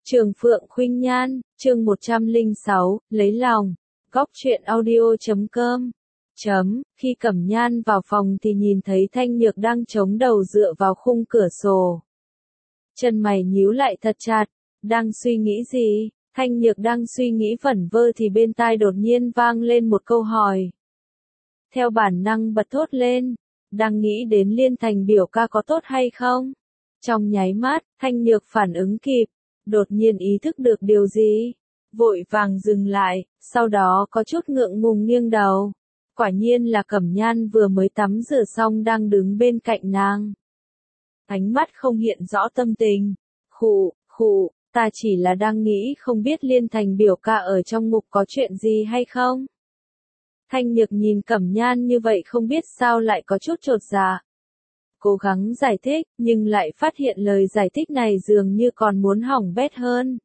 Trường Phượng Khuynh Nhan, chương 106, lấy lòng. Góc truyện audio.com. Khi Cẩm Nhan vào phòng thì nhìn thấy Thanh Nhược đang chống đầu dựa vào khung cửa sổ. Chân mày nhíu lại thật chặt, đang suy nghĩ gì? Thanh Nhược đang suy nghĩ vẩn vơ thì bên tai đột nhiên vang lên một câu hỏi. Theo bản năng bật thốt lên, đang nghĩ đến Liên Thành biểu ca có tốt hay không? Trong nháy mắt, Thanh Nhược phản ứng kịp, đột nhiên ý thức được điều gì, vội vàng dừng lại, sau đó có chút ngượng ngùng nghiêng đầu. Quả nhiên là Cẩm Nhan vừa mới tắm rửa xong đang đứng bên cạnh nàng. Ánh mắt không hiện rõ tâm tình. Khụ, ta chỉ là đang nghĩ không biết Liên Thành biểu ca ở trong ngục có chuyện gì hay không? Thanh Nhược nhìn Cẩm Nhan như vậy không biết sao lại có chút chột dạ. Cố gắng giải thích, nhưng lại phát hiện lời giải thích này dường như còn muốn hỏng bét hơn.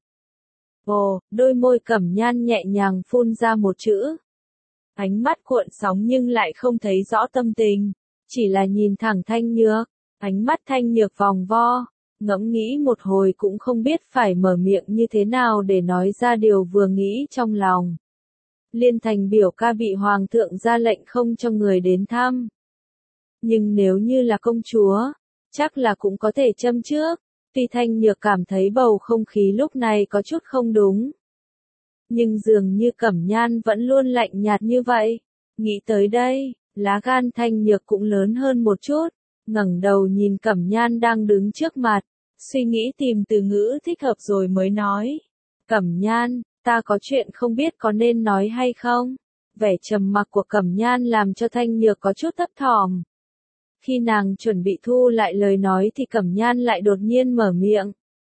Ồ, đôi môi Cẩm Nhan nhẹ nhàng phun ra một chữ. Ánh mắt cuộn sóng nhưng lại không thấy rõ tâm tình, chỉ là nhìn thẳng Thanh Nhược. Ánh mắt Thanh Nhược vòng vo, ngẫm nghĩ một hồi cũng không biết phải mở miệng như thế nào để nói ra điều vừa nghĩ trong lòng. Liên Thành biểu ca bị Hoàng thượng ra lệnh không cho người đến thăm. Nhưng nếu như là công chúa, chắc là cũng có thể châm trước. Tuy Thanh Nhược cảm thấy bầu không khí lúc này có chút không đúng, nhưng dường như Cẩm Nhan vẫn luôn lạnh nhạt như vậy. Nghĩ tới đây, lá gan Thanh Nhược cũng lớn hơn một chút, ngẩng đầu nhìn Cẩm Nhan đang đứng trước mặt, suy nghĩ tìm từ ngữ thích hợp rồi mới nói. Cẩm Nhan, ta có chuyện không biết có nên nói hay không? Vẻ trầm mặc của Cẩm Nhan làm cho Thanh Nhược có chút thấp thỏm. Khi nàng chuẩn bị thu lại lời nói thì Cẩm Nhan lại đột nhiên mở miệng.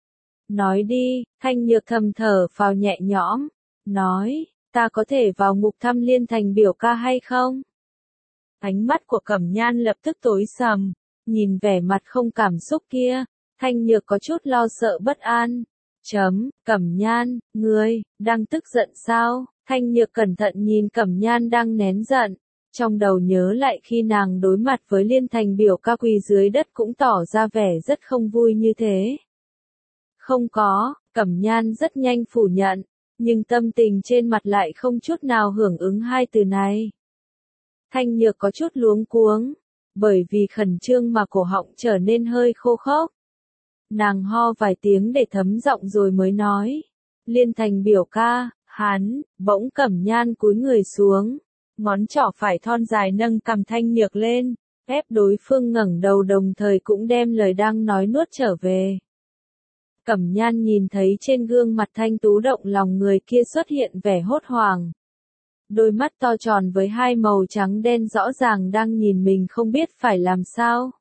Nói đi, Thanh Nhược thầm thở phào nhẹ nhõm, nói, ta có thể vào ngục thăm Liên Thành biểu ca hay không? Ánh mắt của Cẩm Nhan lập tức tối sầm, nhìn vẻ mặt không cảm xúc kia, Thanh Nhược có chút lo sợ bất an. Cẩm Nhan, ngươi, đang tức giận sao? Thanh Nhược cẩn thận nhìn Cẩm Nhan đang nén giận. Trong đầu nhớ lại khi nàng đối mặt với Liên Thành biểu ca quỳ dưới đất cũng tỏ ra vẻ rất không vui như thế. Không có, Cẩm Nhan rất nhanh phủ nhận, nhưng tâm tình trên mặt lại không chút nào hưởng ứng hai từ này. Thanh Nhược có chút luống cuống, bởi vì khẩn trương mà cổ họng trở nên hơi khô khốc. Nàng ho vài tiếng để thấm giọng rồi mới nói. Liên Thành biểu ca, hắn, bỗng Cẩm Nhan cúi người xuống. Ngón trỏ phải thon dài nâng cằm Thanh Nhược lên, ép đối phương ngẩng đầu đồng thời cũng đem lời đang nói nuốt trở về. Cẩm Nhan nhìn thấy trên gương mặt thanh tú động lòng người kia xuất hiện vẻ hốt hoảng. Đôi mắt to tròn với hai màu trắng đen rõ ràng đang nhìn mình không biết phải làm sao.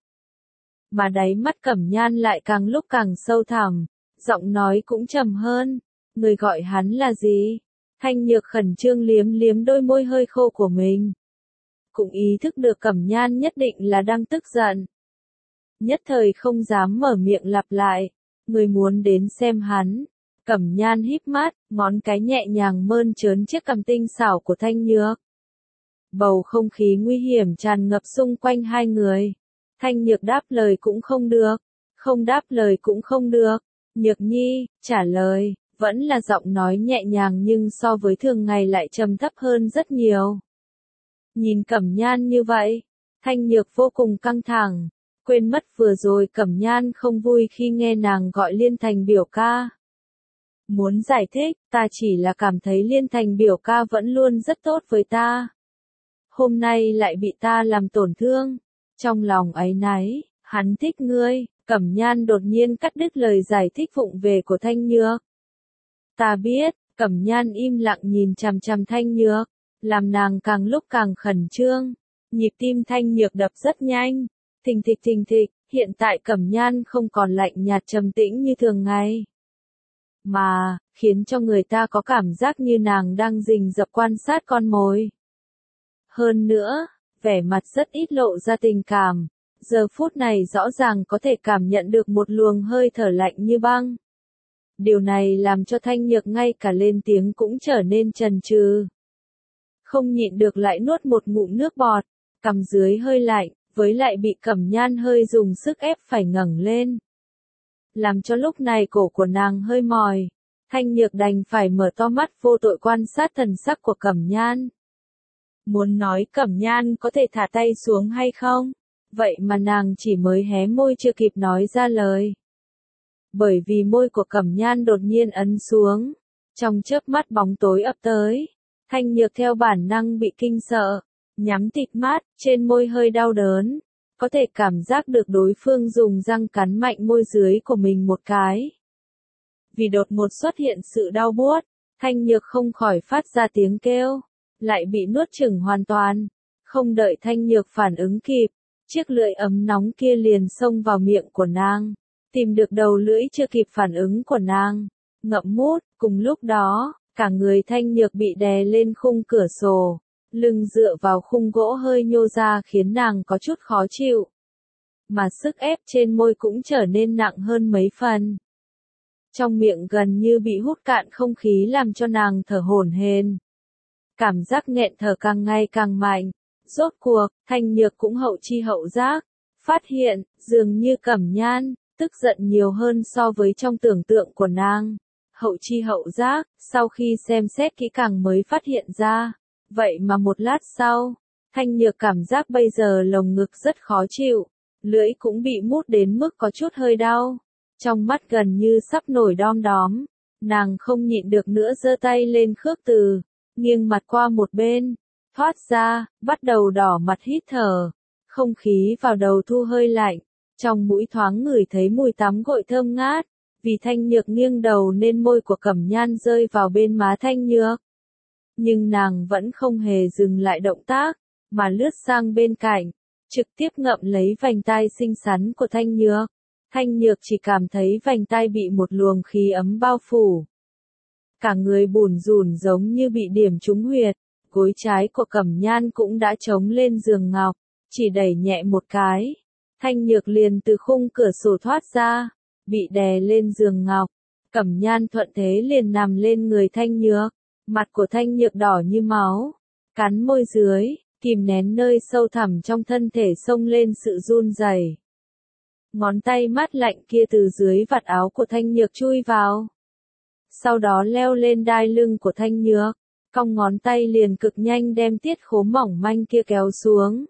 Mà đáy mắt Cẩm Nhan lại càng lúc càng sâu thẳm, giọng nói cũng trầm hơn. Người gọi hắn là gì? Thanh Nhược khẩn trương liếm liếm đôi môi hơi khô của mình. Cũng ý thức được Cẩm Nhan nhất định là đang tức giận. Nhất thời không dám mở miệng lặp lại. Người muốn đến xem hắn. Cẩm Nhan híp mắt, ngón cái nhẹ nhàng mơn trớn chiếc cằm tinh xảo của Thanh Nhược. Bầu không khí nguy hiểm tràn ngập xung quanh hai người. Thanh Nhược đáp lời cũng không được. Không đáp lời cũng không được. Nhược Nhi, trả lời. Vẫn là giọng nói nhẹ nhàng nhưng so với thường ngày lại trầm thấp hơn rất nhiều. Nhìn Cẩm Nhan như vậy, Thanh Nhược vô cùng căng thẳng, quên mất vừa rồi Cẩm Nhan không vui khi nghe nàng gọi Liên Thành biểu ca. Muốn giải thích, ta chỉ là cảm thấy Liên Thành biểu ca vẫn luôn rất tốt với ta. Hôm nay lại bị ta làm tổn thương, trong lòng áy náy, hắn thích ngươi. Cẩm Nhan đột nhiên cắt đứt lời giải thích vụng về của Thanh Nhược. Ta biết, Cẩm Nhan im lặng nhìn chằm chằm Thanh Nhược, làm nàng càng lúc càng khẩn trương. Nhịp tim Thanh Nhược đập rất nhanh, thình thịch, hiện tại Cẩm Nhan không còn lạnh nhạt trầm tĩnh như thường ngày. Mà, khiến cho người ta có cảm giác như nàng đang rình rập quan sát con mồi. Hơn nữa, vẻ mặt rất ít lộ ra tình cảm, giờ phút này rõ ràng có thể cảm nhận được một luồng hơi thở lạnh như băng. Điều này làm cho Thanh Nhược ngay cả lên tiếng cũng trở nên chần chừ. Không nhịn được lại nuốt một ngụm nước bọt, cằm dưới hơi lạnh, với lại bị Cẩm Nhan hơi dùng sức ép phải ngẩng lên. làm cho lúc này cổ của nàng hơi mỏi. Thanh Nhược đành phải mở to mắt vô tội quan sát thần sắc của Cẩm Nhan. Muốn nói Cẩm Nhan có thể thả tay xuống hay không? Vậy mà nàng chỉ mới hé môi chưa kịp nói ra lời. Bởi vì môi của Cẩm Nhan đột nhiên ấn xuống. Trong chớp mắt bóng tối ập tới. Thanh Nhược theo bản năng bị kinh sợ. Nhắm tịt mắt, trên môi hơi đau đớn. Có thể cảm giác được đối phương dùng răng cắn mạnh môi dưới của mình một cái. Vì đột ngột xuất hiện sự đau buốt, Thanh Nhược không khỏi phát ra tiếng kêu. Lại bị nuốt chửng hoàn toàn. Không đợi Thanh Nhược phản ứng kịp. Chiếc lưỡi ấm nóng kia liền xông vào miệng của nàng. Tìm được đầu lưỡi chưa kịp phản ứng của nàng. Ngậm mút, cùng lúc đó, cả người Thanh Nhược bị đè lên khung cửa sổ. Lưng dựa vào khung gỗ hơi nhô ra khiến nàng có chút khó chịu. Mà sức ép trên môi cũng trở nên nặng hơn mấy phần. Trong miệng gần như bị hút cạn không khí làm cho nàng thở hổn hển. Cảm giác nghẹn thở càng ngày càng mạnh. Rốt cuộc, Thanh Nhược cũng hậu chi hậu giác. Phát hiện, dường như Cẩm Nhan, tức giận nhiều hơn so với trong tưởng tượng của nàng. Hậu chi hậu giác, sau khi xem xét kỹ càng mới phát hiện ra. Vậy mà một lát sau, Thanh Nhược cảm giác bây giờ lồng ngực rất khó chịu. Lưỡi cũng bị mút đến mức có chút hơi đau. Trong mắt gần như sắp nổi đom đóm. Nàng không nhịn được nữa giơ tay lên khước từ. Nghiêng mặt qua một bên. Thoát ra, bắt đầu đỏ mặt hít thở. Không khí vào đầu thu hơi lạnh. Trong mũi thoáng ngửi thấy mùi tắm gội thơm ngát. Vì Thanh Nhược nghiêng đầu nên môi của Cẩm Nhan rơi vào bên má Thanh Nhược. Nhưng nàng vẫn không hề dừng lại động tác, mà lướt sang bên cạnh, trực tiếp ngậm lấy vành tai xinh xắn của Thanh Nhược. Thanh Nhược chỉ cảm thấy vành tai bị một luồng khí ấm bao phủ. Cả người bủn rủn giống như bị điểm trúng huyệt, gối trái của Cẩm Nhan cũng đã trống lên giường ngọc, chỉ đẩy nhẹ một cái. Thanh Nhược liền từ khung cửa sổ thoát ra, bị đè lên giường ngọc. Cẩm Nhan thuận thế liền nằm lên người Thanh Nhược. Mặt của Thanh Nhược đỏ như máu, cắn môi dưới, kìm nén nơi sâu thẳm trong thân thể xông lên sự run rẩy. Ngón tay mát lạnh kia từ dưới vạt áo của Thanh Nhược chui vào. Sau đó leo lên đai lưng của Thanh Nhược, cong ngón tay liền cực nhanh đem tiết khố mỏng manh kia kéo xuống.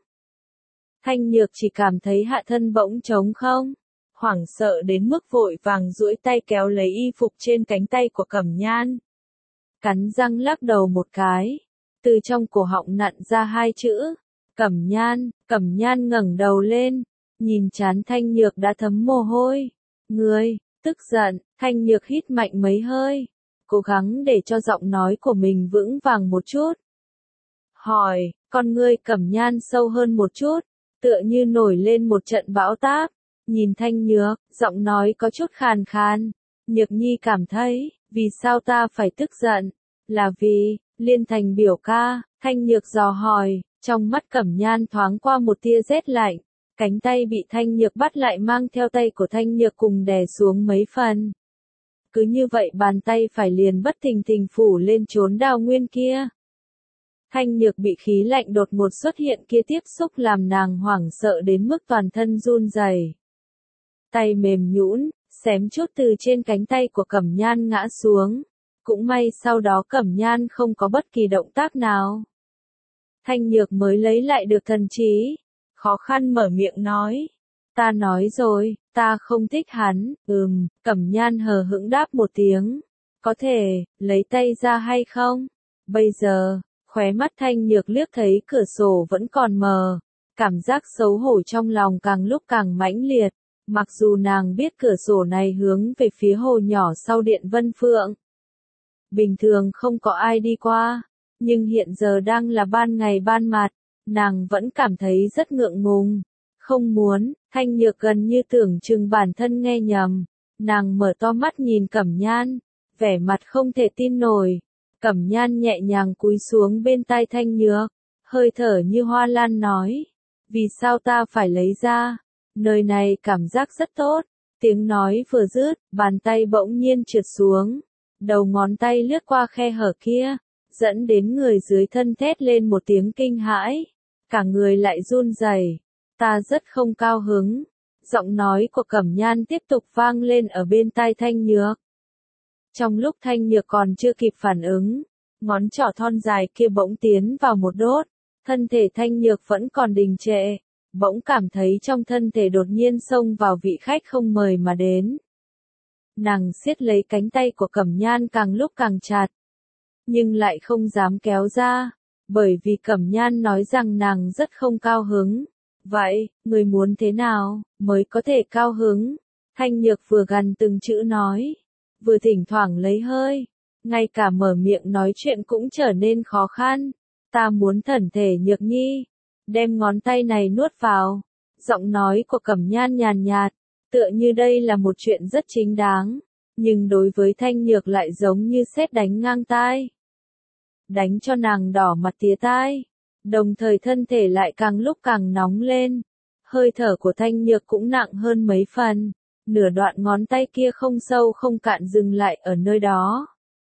Thanh Nhược chỉ cảm thấy hạ thân bỗng trống không, hoảng sợ đến mức vội vàng duỗi tay kéo lấy y phục trên cánh tay của Cẩm Nhan. Cắn răng lắc đầu một cái, từ trong cổ họng nặn ra hai chữ, Cẩm Nhan ngẩng đầu lên, nhìn trán Thanh Nhược đã thấm mồ hôi. Ngươi, tức giận, Thanh Nhược hít mạnh mấy hơi, cố gắng để cho giọng nói của mình vững vàng một chút. Hỏi, con ngươi Cẩm Nhan sâu hơn một chút, tựa như nổi lên một trận bão táp, nhìn Thanh Nhược, giọng nói có chút khàn khàn. Nhược Nhi cảm thấy, vì sao ta phải tức giận? Là vì, Liên Thành biểu ca, Thanh Nhược dò hỏi, trong mắt Cẩm Nhan thoáng qua một tia rét lạnh, cánh tay bị Thanh Nhược bắt lại mang theo tay của Thanh Nhược cùng đè xuống mấy phần. Cứ như vậy bàn tay phải liền bất thình lình phủ lên chốn đào nguyên kia. Thanh Nhược bị khí lạnh đột ngột xuất hiện kia tiếp xúc làm nàng hoảng sợ đến mức toàn thân run rẩy. Tay mềm nhũn, xém chút từ trên cánh tay của Cẩm Nhan ngã xuống. Cũng may sau đó Cẩm Nhan không có bất kỳ động tác nào. Thanh Nhược mới lấy lại được thần trí, khó khăn mở miệng nói. Ta nói rồi, ta không thích hắn. Cẩm Nhan hờ hững đáp một tiếng. Có thể, lấy tay ra hay không? Bây giờ, khóe mắt Thanh Nhược liếc thấy cửa sổ vẫn còn mờ. Cảm giác xấu hổ trong lòng càng lúc càng mãnh liệt. Mặc dù nàng biết cửa sổ này hướng về phía hồ nhỏ sau điện Vân Phượng. Bình thường không có ai đi qua, nhưng hiện giờ đang là ban ngày ban mặt, nàng vẫn cảm thấy rất ngượng ngùng. Không muốn, Thanh Nhược gần như tưởng chừng bản thân nghe nhầm. Nàng mở to mắt nhìn Cẩm Nhan, vẻ mặt không thể tin nổi. Cẩm Nhan nhẹ nhàng cúi xuống bên tai Thanh Nhược, hơi thở như hoa lan nói. Vì sao ta phải lấy ra? Nơi này cảm giác rất tốt. Tiếng nói vừa dứt, bàn tay bỗng nhiên trượt xuống. Đầu ngón tay lướt qua khe hở kia, dẫn đến người dưới thân thét lên một tiếng kinh hãi. Cả người lại run rẩy. Ta rất không cao hứng. Giọng nói của Cẩm Nhan tiếp tục vang lên ở bên tai Thanh Nhược. Trong lúc Thanh Nhược còn chưa kịp phản ứng, ngón trỏ thon dài kia bỗng tiến vào một đốt, thân thể Thanh Nhược vẫn còn đình trệ, bỗng cảm thấy trong thân thể đột nhiên xông vào vị khách không mời mà đến. Nàng siết lấy cánh tay của Cẩm Nhan càng lúc càng chặt, nhưng lại không dám kéo ra, bởi vì Cẩm Nhan nói rằng nàng rất không cao hứng. Vậy, người muốn thế nào, mới có thể cao hứng? Thanh Nhược vừa gằn từng chữ nói, vừa thỉnh thoảng lấy hơi, ngay cả mở miệng nói chuyện cũng trở nên khó khăn. Ta muốn thân thể Nhược Nhi, đem ngón tay này nuốt vào. Giọng nói của Cẩm Nhan nhàn nhạt, tựa như đây là một chuyện rất chính đáng, nhưng đối với Thanh Nhược lại giống như sét đánh ngang tai. Đánh cho nàng đỏ mặt tía tai, đồng thời thân thể lại càng lúc càng nóng lên. Hơi thở của Thanh Nhược cũng nặng hơn mấy phần, nửa đoạn ngón tay kia không sâu không cạn dừng lại ở nơi đó,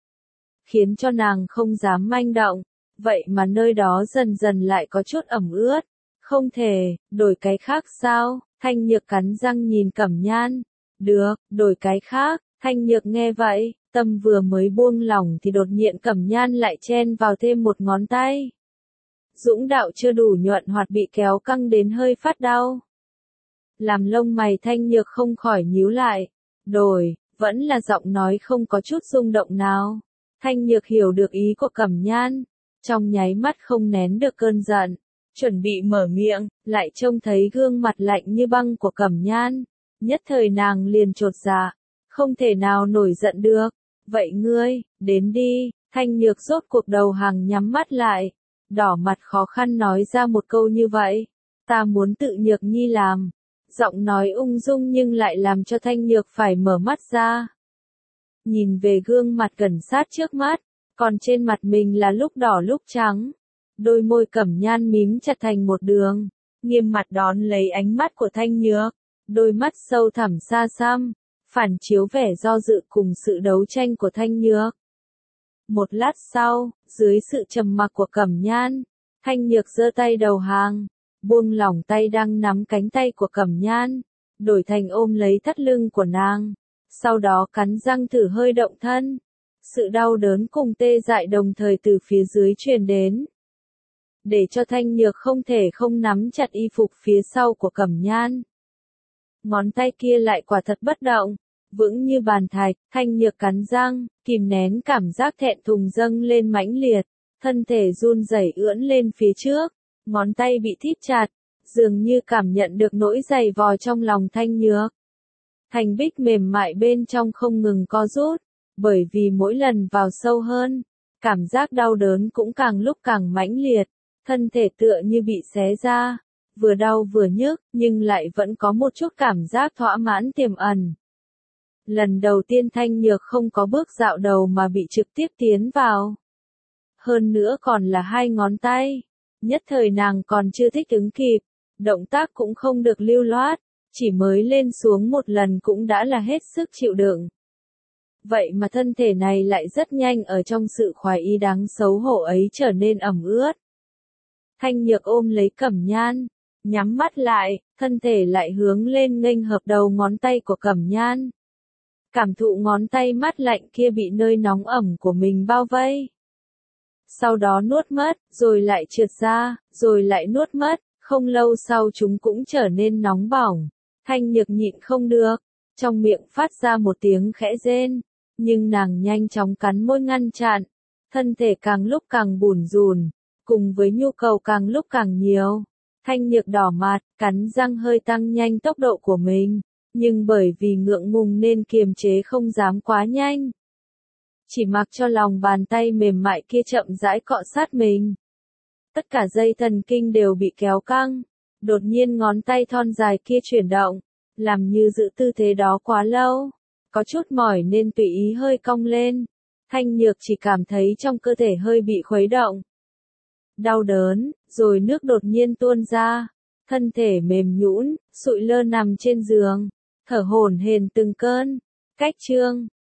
khiến cho nàng không dám manh động, vậy mà nơi đó dần dần lại có chút ẩm ướt. Không thể, đổi cái khác sao? Thanh Nhược cắn răng nhìn Cẩm Nhan. Được, đổi cái khác. Thanh Nhược nghe vậy, tâm vừa mới buông lỏng thì đột nhiên Cẩm Nhan lại chen vào thêm một ngón tay. Dũng đạo chưa đủ nhuận hoạt bị kéo căng đến hơi phát đau. Làm lông mày Thanh Nhược không khỏi nhíu lại. Đổi, vẫn là giọng nói không có chút rung động nào. Thanh Nhược hiểu được ý của Cẩm Nhan, trong nháy mắt không nén được cơn giận, chuẩn bị mở miệng, lại trông thấy gương mặt lạnh như băng của Cẩm Nhan. Nhất thời nàng liền chột dạ, không thể nào nổi giận được. Vậy ngươi, đến đi. Thanh Nhược rốt cuộc đầu hàng nhắm mắt lại, đỏ mặt khó khăn nói ra một câu như vậy. Ta muốn tự Nhược Nhi làm. Giọng nói ung dung nhưng lại làm cho Thanh Nhược phải mở mắt ra. Nhìn về gương mặt gần sát trước mắt, còn trên mặt mình là lúc đỏ lúc trắng. Đôi môi Cẩm Nhan mím chặt thành một đường, nghiêm mặt đón lấy ánh mắt của Thanh Nhược. Đôi mắt sâu thẳm xa xăm, phản chiếu vẻ do dự cùng sự đấu tranh của Thanh Nhược. Một lát sau, dưới sự trầm mặc của Cẩm Nhan, Thanh Nhược giơ tay đầu hàng, buông lỏng tay đang nắm cánh tay của Cẩm Nhan, đổi thành ôm lấy thắt lưng của nàng, sau đó cắn răng thử hơi động thân. Sự đau đớn cùng tê dại đồng thời từ phía dưới truyền đến, để cho Thanh Nhược không thể không nắm chặt y phục phía sau của Cẩm Nhan. Ngón tay kia lại quả thật bất động, vững như bàn thạch. Thanh Nhược cắn răng, kìm nén cảm giác thẹn thùng dâng lên mãnh liệt, thân thể run rẩy ưỡn lên phía trước, ngón tay bị thít chặt, dường như cảm nhận được nỗi dày vò trong lòng Thanh Nhược. Thành bích mềm mại bên trong không ngừng co rút, bởi vì mỗi lần vào sâu hơn, cảm giác đau đớn cũng càng lúc càng mãnh liệt, thân thể tựa như bị xé ra, vừa đau vừa nhức, nhưng lại vẫn có một chút cảm giác thỏa mãn tiềm ẩn. Lần đầu tiên Thanh Nhược không có bước dạo đầu mà bị trực tiếp tiến vào. Hơn nữa còn là hai ngón tay. Nhất thời nàng còn chưa thích ứng kịp, động tác cũng không được lưu loát, chỉ mới lên xuống một lần cũng đã là hết sức chịu đựng. Vậy mà thân thể này lại rất nhanh ở trong sự khoái ý đáng xấu hổ ấy trở nên ẩm ướt. Thanh Nhược ôm lấy Cẩm Nhan, nhắm mắt lại, thân thể lại hướng lên nghênh hợp đầu ngón tay của Cẩm Nhan. Cảm thụ ngón tay mát lạnh kia bị nơi nóng ẩm của mình bao vây. Sau đó nuốt mất, rồi lại trượt ra, rồi lại nuốt mất, không lâu sau chúng cũng trở nên nóng bỏng. Thanh Nhược nhịn không được, trong miệng phát ra một tiếng khẽ rên, nhưng nàng nhanh chóng cắn môi ngăn chặn, thân thể càng lúc càng bủn rủn, cùng với nhu cầu càng lúc càng nhiều. Thanh Nhược đỏ mặt, cắn răng hơi tăng nhanh tốc độ của mình, nhưng bởi vì ngượng ngùng nên kiềm chế không dám quá nhanh. Chỉ mặc cho lòng bàn tay mềm mại kia chậm rãi cọ sát mình. Tất cả dây thần kinh đều bị kéo căng, đột nhiên ngón tay thon dài kia chuyển động, làm như giữ tư thế đó quá lâu, có chút mỏi nên tùy ý hơi cong lên. Thanh Nhược chỉ cảm thấy trong cơ thể hơi bị khuấy động. Đau đớn, rồi nước đột nhiên tuôn ra, thân thể mềm nhũn, sụi lơ nằm trên giường, thở hổn hển từng cơn. Cách chương